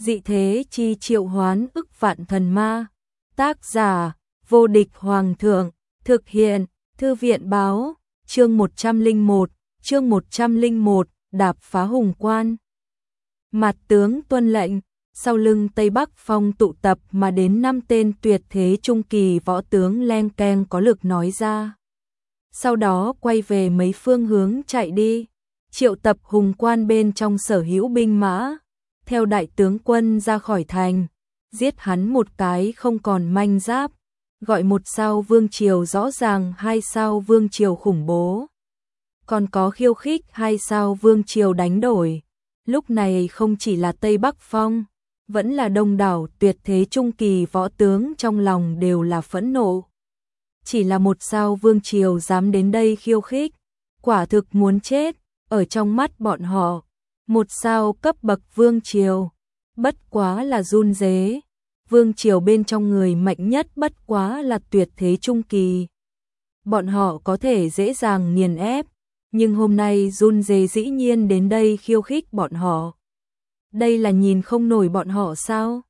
Dị thế chi triệu hoán ức vạn thần ma. Tác giả, vô địch hoàng thượng. Thực hiện, thư viện báo. Chương 101, đạp phá hùng quan. Mặt tướng tuân lệnh. Sau lưng Tây Bắc Phong tụ tập mà đến 5 tên tuyệt thế trung kỳ võ tướng leng keng có lực nói ra. Sau đó quay về mấy phương hướng chạy đi, triệu tập hùng quan bên trong sở hữu binh mã, theo đại tướng quân ra khỏi thành, giết hắn một cái không còn manh giáp, gọi 1 sao vương triều rõ ràng, 2 sao vương triều khủng bố. Còn có khiêu khích 2 sao vương triều đánh đổi. Lúc này không chỉ là Tây Bắc Phong, vẫn là đông đảo tuyệt thế trung kỳ võ tướng trong lòng đều là phẫn nộ. Chỉ là 1 sao vương triều dám đến đây khiêu khích, quả thực muốn chết. Ở trong mắt bọn họ, 1 sao cấp bậc vương triều bất quá là run rế. Vương triều bên trong người mạnh nhất bất quá là tuyệt thế trung kỳ. Bọn họ có thể dễ dàng nghiền ép, nhưng hôm nay run rế dĩ nhiên đến đây khiêu khích bọn họ. Đây là nhìn không nổi bọn họ sao?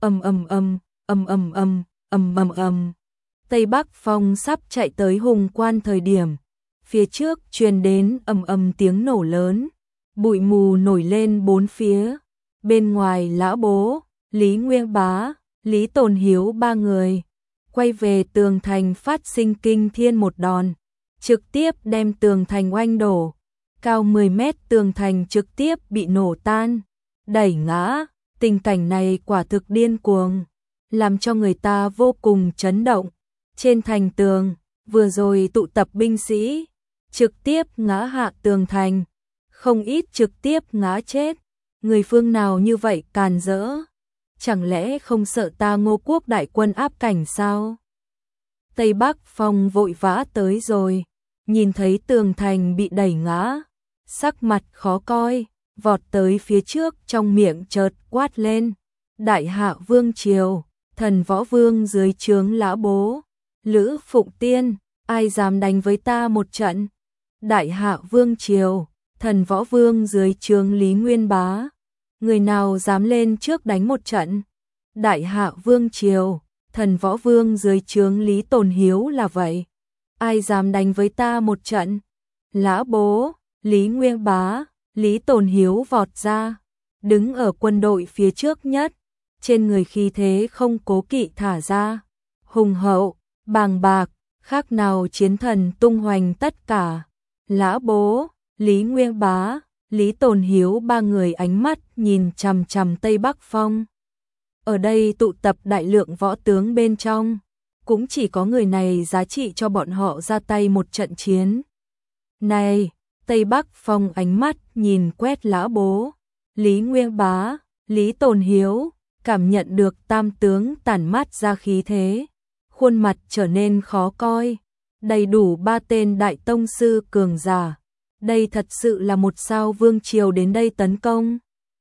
Tây Bắc Phong sắp chạy tới hùng quan thời điểm, phía trước truyền đến tiếng nổ lớn, bụi mù nổi lên bốn phía. Bên ngoài Lã Bố, Lý Nguyên Bá, Lý Tồn Hiếu 3 người quay về tường thành phát sinh kinh thiên một đòn, trực tiếp đem tường thành oanh đổ. Cao 10 mét tường thành trực tiếp bị nổ tan, đẩy ngã. Tình cảnh này quả thực điên cuồng, làm cho người ta vô cùng chấn động. Trên thành tường, vừa rồi tụ tập binh sĩ, trực tiếp ngã hạ tường thành, không ít trực tiếp ngã chết. Người phương nào như vậy càn rỡ? Chẳng lẽ không sợ ta Ngô Quốc đại quân áp cảnh sao? Tây Bắc Phong vội vã tới rồi, nhìn thấy tường thành bị đẩy ngã, sắc mặt khó coi, vọt tới phía trước, trong miệng chợt quát lên: Đại hạ vương triều, thần võ vương dưới trướng Lã Bố, Lữ Phụng Tiên, ai dám đánh với ta một trận? Đại hạ vương triều, thần võ vương dưới trướng Lý Nguyên Bá, người nào dám lên trước đánh một trận? Đại hạ vương triều, thần võ vương dưới trướng Lý Tồn Hiếu là vậy, ai dám đánh với ta một trận? Lã Bố, Lý Nguyên Bá, Lý Tồn Hiếu vọt ra, đứng ở quân đội phía trước nhất, trên người khí thế không cố kỵ thả ra, hùng hậu, bàng bạc, khác nào chiến thần tung hoành tất cả. Lã Bố, Lý Nguyên Bá, Lý Tồn Hiếu 3 người ánh mắt nhìn chằm chằm Tây Bắc Phong. Ở đây tụ tập đại lượng võ tướng bên trong, cũng chỉ có người này giá trị cho bọn họ ra tay một trận chiến. Này, Tây Bắc Phong ánh mắt nhìn quét Lã Bố, Lý Nguyên Bá, Lý Tồn Hiếu, cảm nhận được tam tướng tản mát ra khí thế, khuôn mặt trở nên khó coi. Đầy đủ 3 tên đại tông sư cường giả, đây thật sự là 1 sao vương triều đến đây tấn công.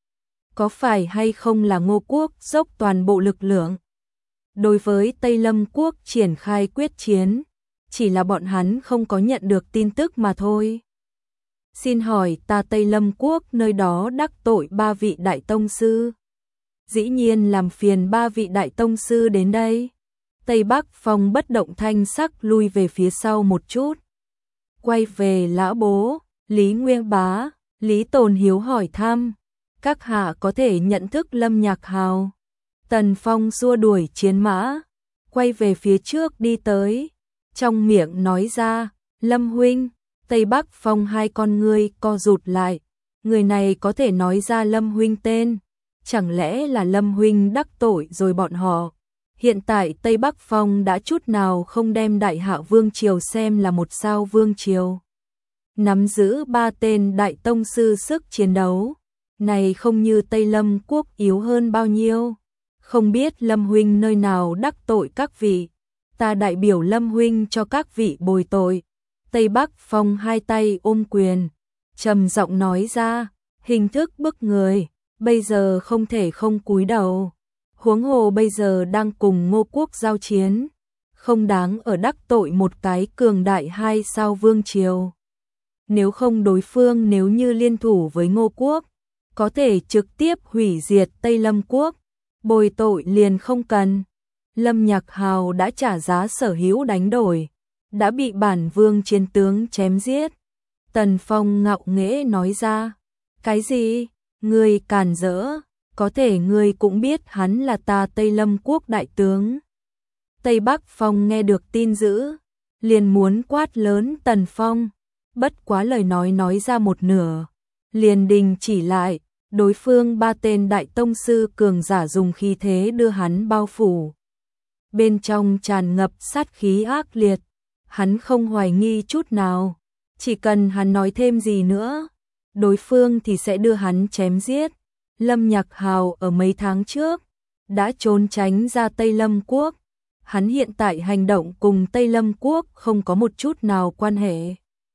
Có phải hay không là Ngô Quốc dốc toàn bộ lực lượng đối với Tây Lâm Quốc triển khai quyết chiến, chỉ là bọn hắn không có nhận được tin tức mà thôi. Xin hỏi ta Tây Lâm Quốc nơi đó đắc tội 3 vị đại tông sư, dĩ nhiên làm phiền 3 vị đại tông sư đến đây. Tây Bắc Phong bất động thanh sắc lui về phía sau một chút, quay về Lã Bố, Lý Nguyên Bá, Lý Tồn Hiếu hỏi thăm: các hạ có thể nhận thức Lâm Nhạc Hào? Tần Phong xua đuổi chiến mã, quay về phía trước đi tới, trong miệng nói ra: Lâm huynh. Tây Bắc Phong 2 con ngươi co rụt lại, người này có thể nói ra Lâm huynh tên, chẳng lẽ là Lâm huynh đắc tội rồi bọn họ? Hiện tại Tây Bắc Phong đã chút nào không đem Đại hạ vương triều xem là 1 sao vương triều. Nắm giữ 3 tên đại tông sư sức chiến đấu, này không như Tây Lâm Quốc yếu hơn bao nhiêu. Không biết Lâm huynh nơi nào đắc tội các vị, ta đại biểu Lâm huynh cho các vị bồi tội. Tây Bắc Phong 2 tay ôm quyền, trầm giọng nói ra, hình thức bức người, bây giờ không thể không cúi đầu. Huống hồ bây giờ đang cùng Ngô Quốc giao chiến, không đáng ở đắc tội một cái cường đại 2 sao vương triều. Nếu không đối phương nếu như liên thủ với Ngô Quốc, có thể trực tiếp hủy diệt Tây Lâm Quốc, bồi tội liền không cần. Lâm Nhạc Hào đã trả giá sở hữu đánh đổi, đã bị bản vương chiến tướng chém giết. Tần Phong ngạo nghễ nói ra, cái gì? Ngươi càn rỡ, có thể ngươi cũng biết hắn là ta Tây Lâm Quốc đại tướng. Tây Bắc Phong nghe được tin dữ, liền muốn quát lớn Tần Phong, bất quá lời nói ra một nửa, liền đình chỉ lại, đối phương 3 tên đại tông sư cường giả dùng khí thế đưa hắn bao phủ. Bên trong tràn ngập sát khí ác liệt, hắn không hoài nghi chút nào, chỉ cần hắn nói thêm gì nữa, đối phương thì sẽ đưa hắn chém giết. Lâm Nhạc Hào ở mấy tháng trước đã trốn tránh ra Tây Lâm Quốc, hắn hiện tại hành động cùng Tây Lâm Quốc không có một chút nào quan hệ.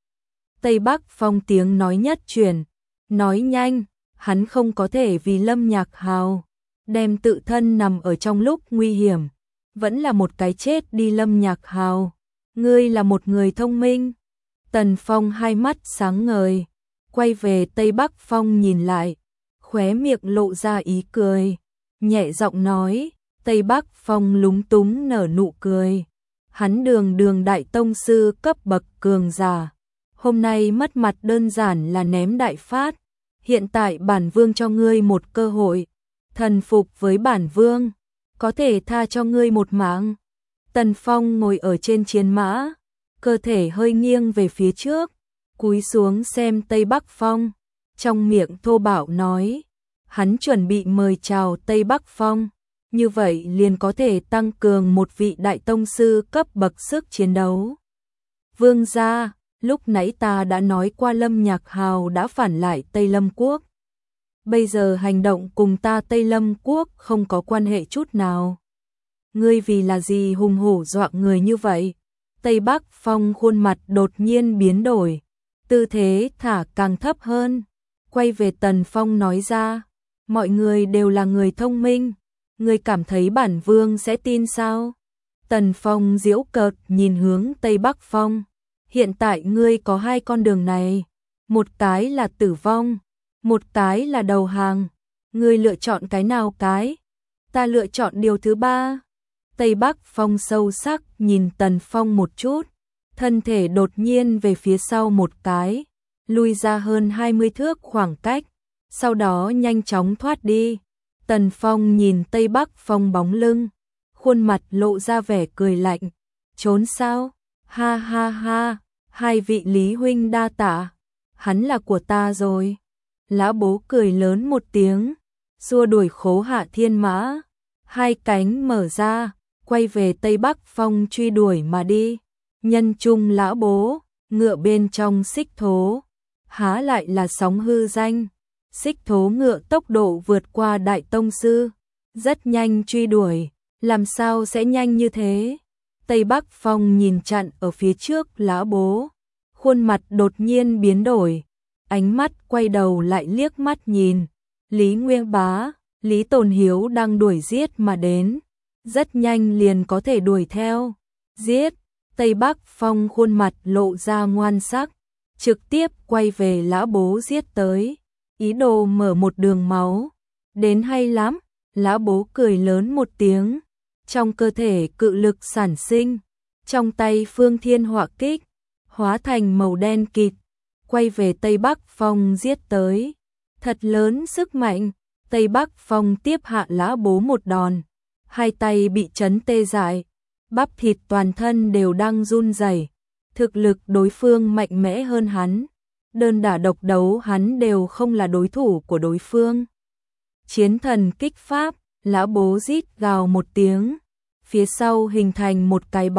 Tây Bắc Phong tiếng nói nhất truyền, nói nhanh, hắn không có thể vì Lâm Nhạc Hào đem tự thân nằm ở trong lúc nguy hiểm, vẫn là một cái chết đi. Lâm Nhạc Hào, ngươi là một người thông minh. Tần Phong hai mắt sáng ngời, quay về Tây Bắc Phong nhìn lại, khóe miệng lộ ra ý cười, nhẹ giọng nói. Tây Bắc Phong lúng túng nở nụ cười, hắn đường đại tông sư cấp bậc cường giả, hôm nay mất mặt đơn giản là ném đại phát. Hiện tại bản vương cho ngươi một cơ hội, thần phục với bản vương, có thể tha cho ngươi một mạng. Tần Phong ngồi ở trên chiến mã, cơ thể hơi nghiêng về phía trước, cúi xuống xem Tây Bắc Phong, trong miệng thô bạo nói, hắn chuẩn bị mời chào Tây Bắc Phong, như vậy liền có thể tăng cường một vị đại tông sư cấp bậc sức chiến đấu. Vương gia, lúc nãy ta đã nói qua Lâm Nhạc Hào đã phản lại Tây Lâm Quốc. Bây giờ hành động cùng ta Tây Lâm Quốc không có quan hệ chút nào. Ngươi vì là gì hùng hổ dọa người như vậy? Tây Bắc Phong khuôn mặt đột nhiên biến đổi, tư thế thả càng thấp hơn, quay về Tần Phong nói ra, mọi người đều là người thông minh, ngươi cảm thấy bản vương sẽ tin sao? Tần Phong giễu cợt nhìn hướng Tây Bắc Phong, hiện tại ngươi có 2 con đường này, một cái là tử vong, một cái là đầu hàng, ngươi lựa chọn cái nào cái? Ta lựa chọn điều thứ 3. Tây Bắc Phong sâu sắc nhìn Tần Phong một chút, thân thể đột nhiên về phía sau một cái, lui ra hơn 20 thước khoảng cách, sau đó nhanh chóng thoát đi. Tần Phong nhìn Tây Bắc Phong bóng lưng, khuôn mặt lộ ra vẻ cười lạnh, trốn sao? Ha ha ha, 2 vị Lý huynh đa tạ, hắn là của ta rồi. Lã Bố cười lớn một tiếng, xua đuổi Khố Hạ Thiên Mã, 2 cánh mở ra, quay về Tây Bắc Phong truy đuổi mà đi. Nhân trung Lã Bố, ngựa bên trong xích thố, há lại là sóng hư danh. Xích thố ngựa tốc độ vượt qua đại tông sư, rất nhanh truy đuổi, làm sao sẽ nhanh như thế? Tây Bắc Phong nhìn chặn ở phía trước Lã Bố, khuôn mặt đột nhiên biến đổi, ánh mắt quay đầu lại liếc mắt nhìn, Lý Nguyên Bá, Lý Tồn Hiếu đang đuổi giết mà đến, rất nhanh liền có thể đuổi theo, giết. Tây Bắc Phong khuôn mặt lộ ra ngoan sắc, trực tiếp quay về Lã Bố giết tới, ý đồ mở một đường máu. Đến hay lắm, Lã Bố cười lớn một tiếng, trong cơ thể cự lực sản sinh, trong tay Phương Thiên Họa Kích, hóa thành màu đen kịt, quay về Tây Bắc Phong giết tới. Thật lớn sức mạnh, Tây Bắc Phong tiếp hạ Lã Bố một đòn, 2 tay bị chấn tê dại, bắp thịt toàn thân đều đang run rẩy. Thực lực đối phương mạnh mẽ hơn hắn, đơn đả độc đấu hắn đều không là đối thủ của đối phương. Chiến thần kích pháp, Lã Bố rít gào một tiếng, phía sau hình thành một cái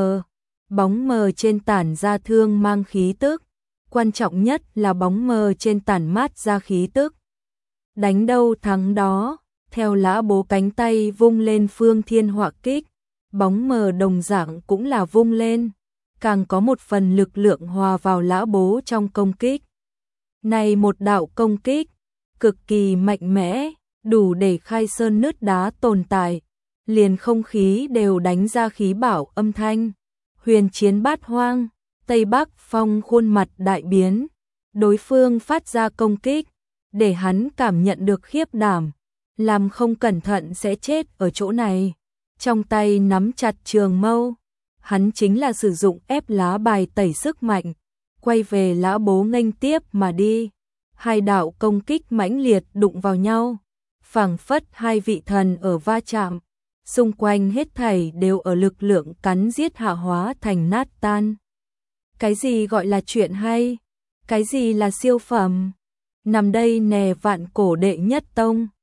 bóng mờ trên tản ra thương mang khí tức, quan trọng nhất là bóng mờ trên tản mát ra khí tức. Đánh đâu thắng đó, theo Lã Bố cánh tay vung lên Phương Thiên Họa Kích, bóng mờ đồng dạng cũng là vung lên, càng có một phần lực lượng hòa vào Lã Bố trong công kích. Này một đạo công kích, cực kỳ mạnh mẽ, đủ để khai sơn nứt đá tồn tại, liền không khí đều đánh ra khí bảo âm thanh. Huyền chiến bát hoang, Tây Bắc Phong khuôn mặt đại biến, đối phương phát ra công kích, để hắn cảm nhận được khiếp đảm, làm không cẩn thận sẽ chết ở chỗ này. Trong tay nắm chặt trường mâu, hắn chính là sử dụng ép lá bài tẩy sức mạnh, quay về Lã Bố nghênh tiếp mà đi. Hai đạo công kích mãnh liệt đụng vào nhau, phảng phất hai vị thần ở va chạm, xung quanh hết thảy đều ở lực lượng cắn giết hạ hóa thành nát tan. Cái gì gọi là chuyện hay? Cái gì là siêu phẩm? Nằm đây nè vạn cổ đệ nhất tông.